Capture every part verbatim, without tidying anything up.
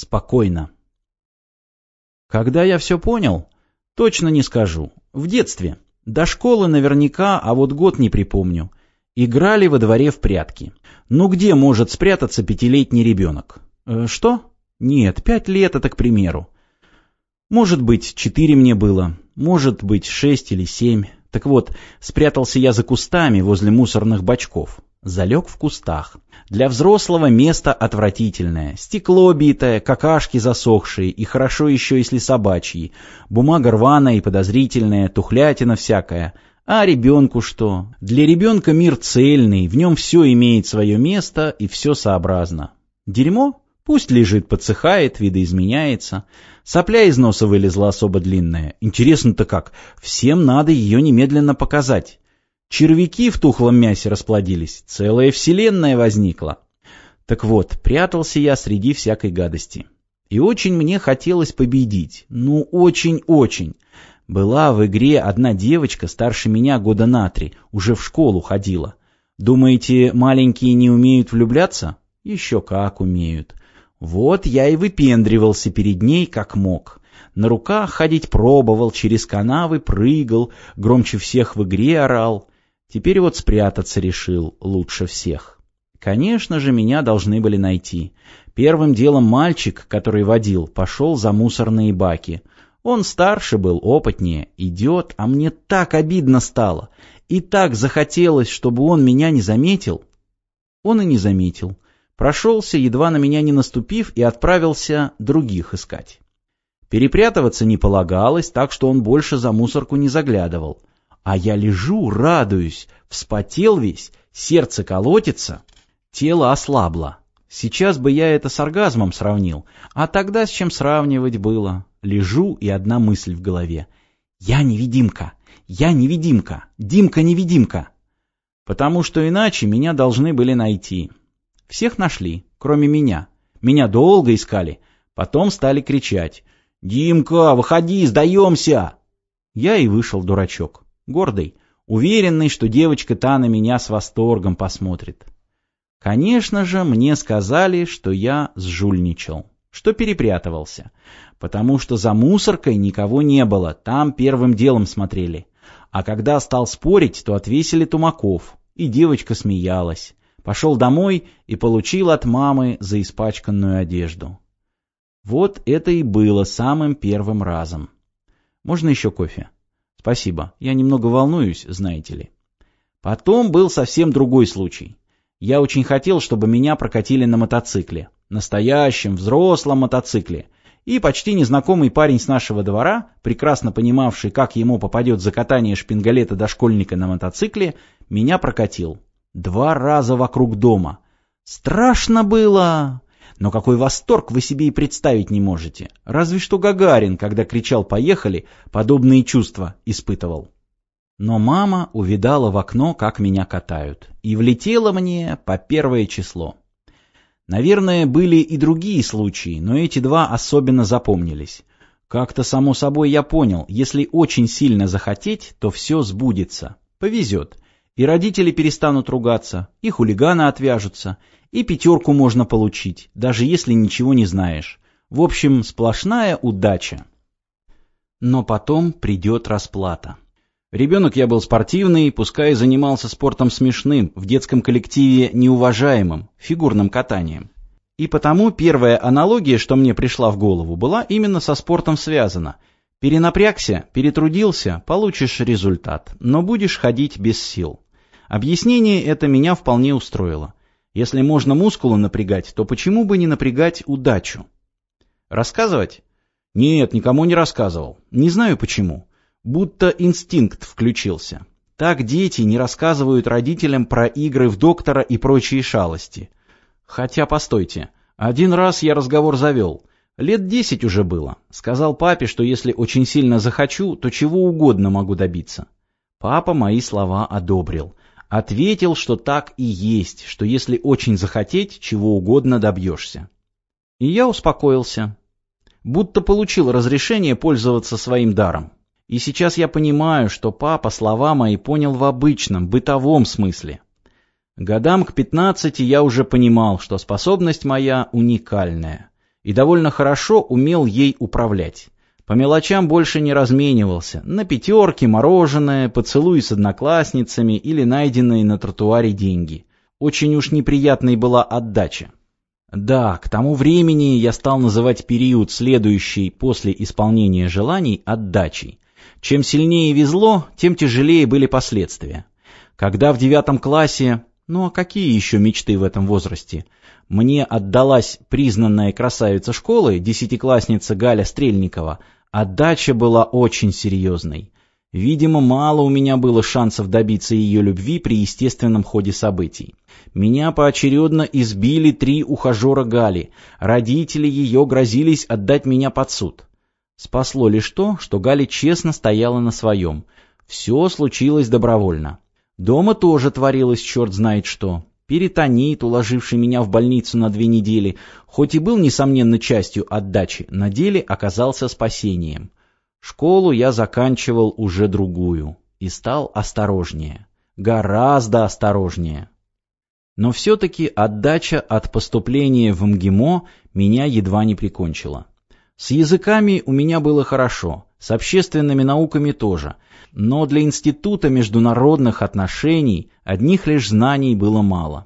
спокойно. Когда я все понял, точно не скажу. В детстве. До школы наверняка, а вот год не припомню. Играли во дворе в прятки. Ну где может спрятаться пятилетний ребенок? Э, что? Нет, пять лет это, к примеру. Может быть, четыре мне было, может быть, шесть или семь. Так вот, спрятался я за кустами возле мусорных бачков. Залег в кустах. Для взрослого место отвратительное. Стекло битое, какашки засохшие, и хорошо еще, если собачьи. Бумага рваная и подозрительная, тухлятина всякая. А ребенку что? Для ребенка мир цельный, в нем все имеет свое место и все сообразно. Дерьмо? Пусть лежит, подсыхает, видоизменяется. Сопля из носа вылезла особо длинная. Интересно-то как, всем надо ее немедленно показать. Червяки в тухлом мясе расплодились, целая вселенная возникла. Так вот, прятался я среди всякой гадости. И очень мне хотелось победить. Ну, очень-очень. Была в игре одна девочка, старше меня года на три, уже в школу ходила. Думаете, маленькие не умеют влюбляться? Еще как умеют. Вот я и выпендривался перед ней как мог. На руках ходить пробовал, через канавы прыгал, громче всех в игре орал. Теперь вот спрятаться решил лучше всех. Конечно же, меня должны были найти. Первым делом мальчик, который водил, пошел за мусорные баки. Он старше был, опытнее, идет, а мне так обидно стало. И так захотелось, чтобы он меня не заметил. Он и не заметил. Прошелся, едва на меня не наступив, и отправился других искать. Перепрятываться не полагалось, так что он больше за мусорку не заглядывал. А я лежу, радуюсь, вспотел весь, сердце колотится, тело ослабло. Сейчас бы я это с оргазмом сравнил, а тогда с чем сравнивать было? Лежу, и одна мысль в голове. Я невидимка, я невидимка, Димка-невидимка. Потому что иначе меня должны были найти. Всех нашли, кроме меня. Меня долго искали, потом стали кричать. «Димка, выходи, сдаемся!» Я и вышел, дурачок. Гордый, уверенный, что девочка та на меня с восторгом посмотрит. Конечно же, мне сказали, что я сжульничал, что перепрятывался, потому что за мусоркой никого не было, там первым делом смотрели. А когда стал спорить, то отвесили тумаков, и девочка смеялась. Пошел домой и получил от мамы за испачканную одежду. Вот это и было самым первым разом. Можно еще кофе? Спасибо, я немного волнуюсь, знаете ли. Потом был совсем другой случай. Я очень хотел, чтобы меня прокатили на мотоцикле. Настоящем, взрослом мотоцикле. И почти незнакомый парень с нашего двора, прекрасно понимавший, как ему попадет за катание шпингалета дошкольника на мотоцикле, меня прокатил. Два раза вокруг дома. Страшно было! Но какой восторг вы себе и представить не можете. Разве что Гагарин, когда кричал «поехали», подобные чувства испытывал. Но мама увидала в окно, как меня катают, и влетела мне по первое число. Наверное, были и другие случаи, но эти два особенно запомнились. Как-то само собой я понял, если очень сильно захотеть, то все сбудется. Повезет. И родители перестанут ругаться, и хулиганы отвяжутся, и пятерку можно получить, даже если ничего не знаешь. В общем, сплошная удача. Но потом придет расплата. Ребенок я был спортивный, пускай и занимался спортом смешным, в детском коллективе неуважаемым, фигурным катанием. И потому первая аналогия, что мне пришла в голову, была именно со спортом связана. Перенапрягся, перетрудился, получишь результат, но будешь ходить без сил. Объяснение это меня вполне устроило. Если можно мускулы напрягать, то почему бы не напрягать удачу? Рассказывать? Нет, никому не рассказывал. Не знаю почему. Будто инстинкт включился. Так дети не рассказывают родителям про игры в доктора и прочие шалости. Хотя, постойте, один раз я разговор завел. Лет десять уже было. Сказал папе, что если очень сильно захочу, то чего угодно могу добиться. Папа мои слова одобрил. Ответил, что так и есть, что если очень захотеть, чего угодно добьешься. И я успокоился. Будто получил разрешение пользоваться своим даром. И сейчас я понимаю, что папа слова мои понял в обычном, бытовом смысле. Годам к пятнадцати я уже понимал, что способность моя уникальная. и довольно хорошо умел ей управлять. По мелочам больше не разменивался. На пятерки, мороженое, поцелуи с одноклассницами или найденные на тротуаре деньги. Очень уж неприятной была отдача. Да, к тому времени я стал называть период, следующий после исполнения желаний, отдачей. Чем сильнее везло, тем тяжелее были последствия. Когда в девятом классе, ну а какие еще мечты в этом возрасте, мне отдалась признанная красавица школы, десятиклассница Галя Стрельникова, отдача была очень серьезной. Видимо, мало у меня было шансов добиться ее любви при естественном ходе событий. Меня поочередно избили три ухажера Гали, родители ее грозились отдать меня под суд. Спасло лишь то, что Галя честно стояла на своем. Все случилось добровольно. Дома тоже творилось черт знает что. Перитонит, уложивший меня в больницу на две недели, хоть и был, несомненно, частью отдачи, на деле оказался спасением. Школу я заканчивал уже другую и стал осторожнее, гораздо осторожнее. Но все-таки отдача от поступления в МГИМО меня едва не прикончила. С языками у меня было хорошо, с общественными науками тоже, но для Института международных отношений одних лишь знаний было мало.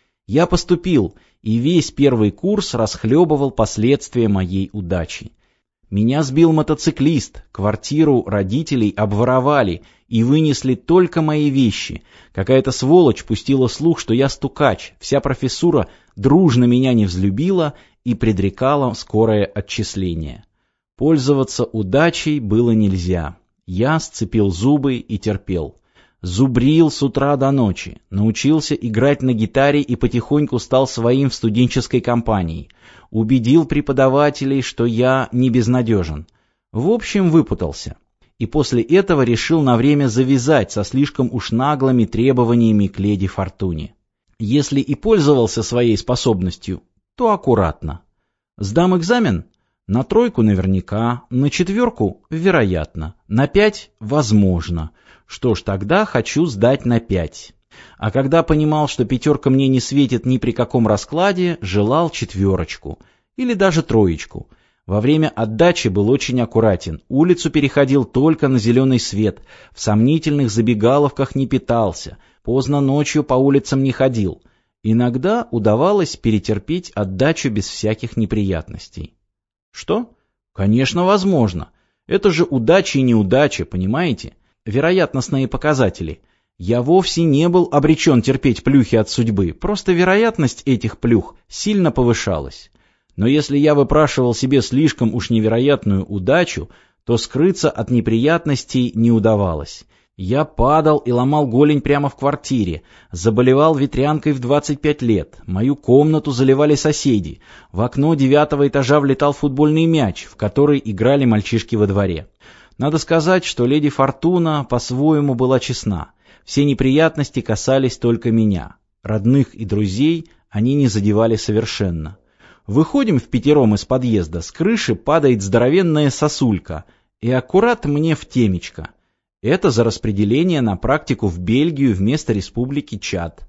Я поступил, и весь первый курс расхлебывал последствия моей удачи. Меня сбил мотоциклист, квартиру родителей обворовали и вынесли только мои вещи. Какая-то сволочь пустила слух, что я стукач, вся профессура дружно меня не взлюбила и предрекала скорое отчисление. Пользоваться удачей было нельзя. Я сцепил зубы и терпел. Зубрил с утра до ночи, научился играть на гитаре и потихоньку стал своим в студенческой компании. Убедил преподавателей, что я не безнадежен. В общем, выпутался. И после этого решил на время завязать со слишком уж наглыми требованиями к леди Фортуне. Если и пользовался своей способностью, то аккуратно. Сдам экзамен? На тройку наверняка, на четверку вероятно, на пять возможно. Что ж, тогда хочу сдать на пять. А когда понимал, что пятерка мне не светит ни при каком раскладе, желал четверочку или даже троечку. Во время отдачи был очень аккуратен, улицу переходил только на зеленый свет, в сомнительных забегаловках не питался, поздно ночью по улицам не ходил. Иногда удавалось перетерпеть отдачу без всяких неприятностей. Что? Конечно, возможно. Это же удача и неудача, понимаете? Вероятностные показатели. Я вовсе не был обречен терпеть плюхи от судьбы, просто вероятность этих плюх сильно повышалась. Но если я выпрашивал себе слишком уж невероятную удачу, то скрыться от неприятностей не удавалось. Я падал и ломал голень прямо в квартире, заболевал ветрянкой в двадцать пять лет, мою комнату заливали соседи, в окно девятого этажа влетал футбольный мяч, в который играли мальчишки во дворе. Надо сказать, что леди Фортуна по-своему была честна. Все неприятности касались только меня. Родных и друзей они не задевали совершенно. Выходим впятером из подъезда, с крыши падает здоровенная сосулька, и аккурат мне в темечко. Это за распределение на практику в Бельгию вместо республики Чад.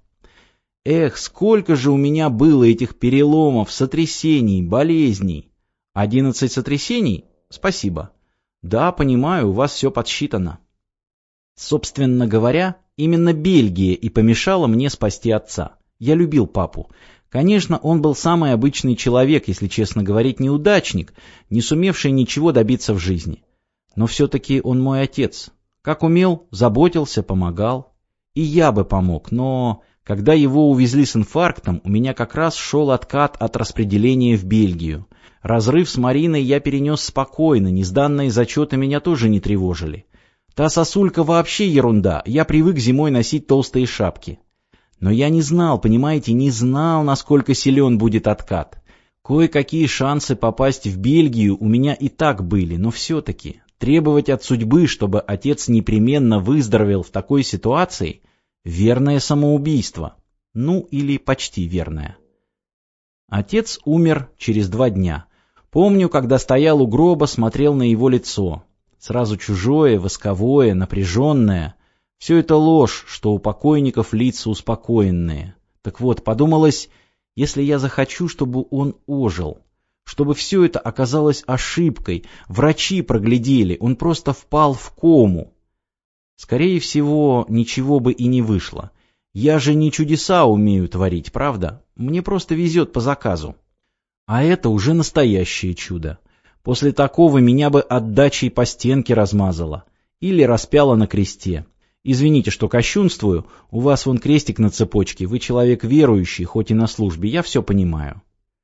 Эх, сколько же у меня было этих переломов, сотрясений, болезней. Одиннадцать сотрясений? Спасибо. Да, понимаю, у вас все подсчитано. Собственно говоря, именно Бельгия и помешала мне спасти отца. Я любил папу. Конечно, он был самый обычный человек, если честно говорить, неудачник, не сумевший ничего добиться в жизни. Но все-таки он мой отец. Как умел, заботился, помогал. И я бы помог, но когда его увезли с инфарктом, у меня как раз шел откат от распределения в Бельгию. Разрыв с Мариной я перенес спокойно, несданные зачеты меня тоже не тревожили. Та сосулька вообще ерунда, я привык зимой носить толстые шапки. Но я не знал, понимаете, не знал, насколько силен будет откат. Кое-какие шансы попасть в Бельгию у меня и так были, но все-таки требовать от судьбы, чтобы отец непременно выздоровел в такой ситуации, верное самоубийство. Ну, или почти верное. Отец умер через два дня. Помню, когда стоял у гроба, смотрел на его лицо. Сразу чужое, восковое, напряженное. Все это ложь, что у покойников лица успокоенные. Так вот, подумалось, если я захочу, чтобы он ожил, Чтобы все это оказалось ошибкой, врачи проглядели, он просто впал в кому. Скорее всего, ничего бы и не вышло. Я же не чудеса умею творить, правда? Мне просто везет по заказу. А это уже настоящее чудо. После такого меня бы отдачей по стенке размазало. Или распяло на кресте. Извините, что кощунствую, у вас вон крестик на цепочке, вы человек верующий, хоть и на службе, я все понимаю.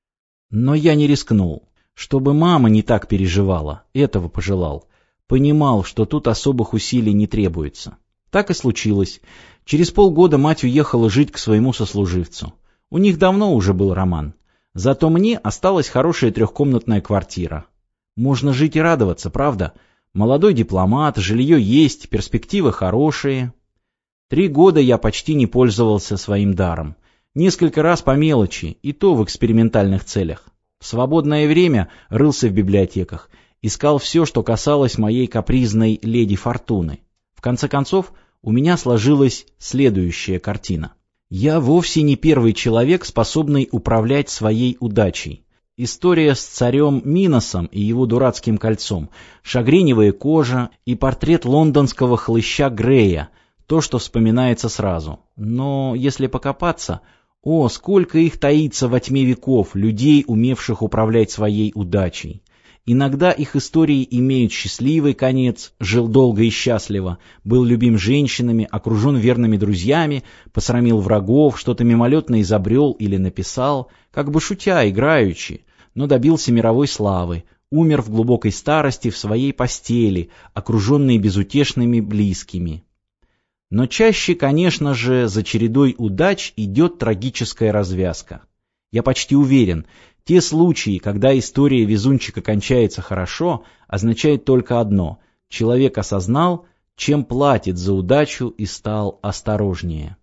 Но я не рискнул. Чтобы мама не так переживала, этого пожелал. Понимал, что тут особых усилий не требуется. Так и случилось. Через полгода мать уехала жить к своему сослуживцу. У них давно уже был роман. Зато мне осталась хорошая трехкомнатная квартира. Можно жить и радоваться, правда? Молодой дипломат, жилье есть, перспективы хорошие. Три года я почти не пользовался своим даром. Несколько раз по мелочи, и то в экспериментальных целях. В свободное время рылся в библиотеках, искал все, что касалось моей капризной леди Фортуны. В конце концов, у меня сложилась следующая картина. Я вовсе не первый человек, способный управлять своей удачей. История с царем Миносом и его дурацким кольцом, шагреневая кожа и портрет лондонского хлыща Грея, то, что вспоминается сразу. Но если покопаться, о, сколько их таится во тьме веков, людей, умевших управлять своей удачей. Иногда их истории имеют счастливый конец, жил долго и счастливо, был любим женщинами, окружен верными друзьями, посрамил врагов, что-то мимолетно изобрел или написал, как бы шутя, играючи, но добился мировой славы, умер в глубокой старости в своей постели, окруженный безутешными близкими. Но чаще, конечно же, за чередой удач идет трагическая развязка. Я почти уверен, те случаи, когда история везунчика кончается хорошо, означает только одно – человек осознал, чем платит за удачу и стал осторожнее.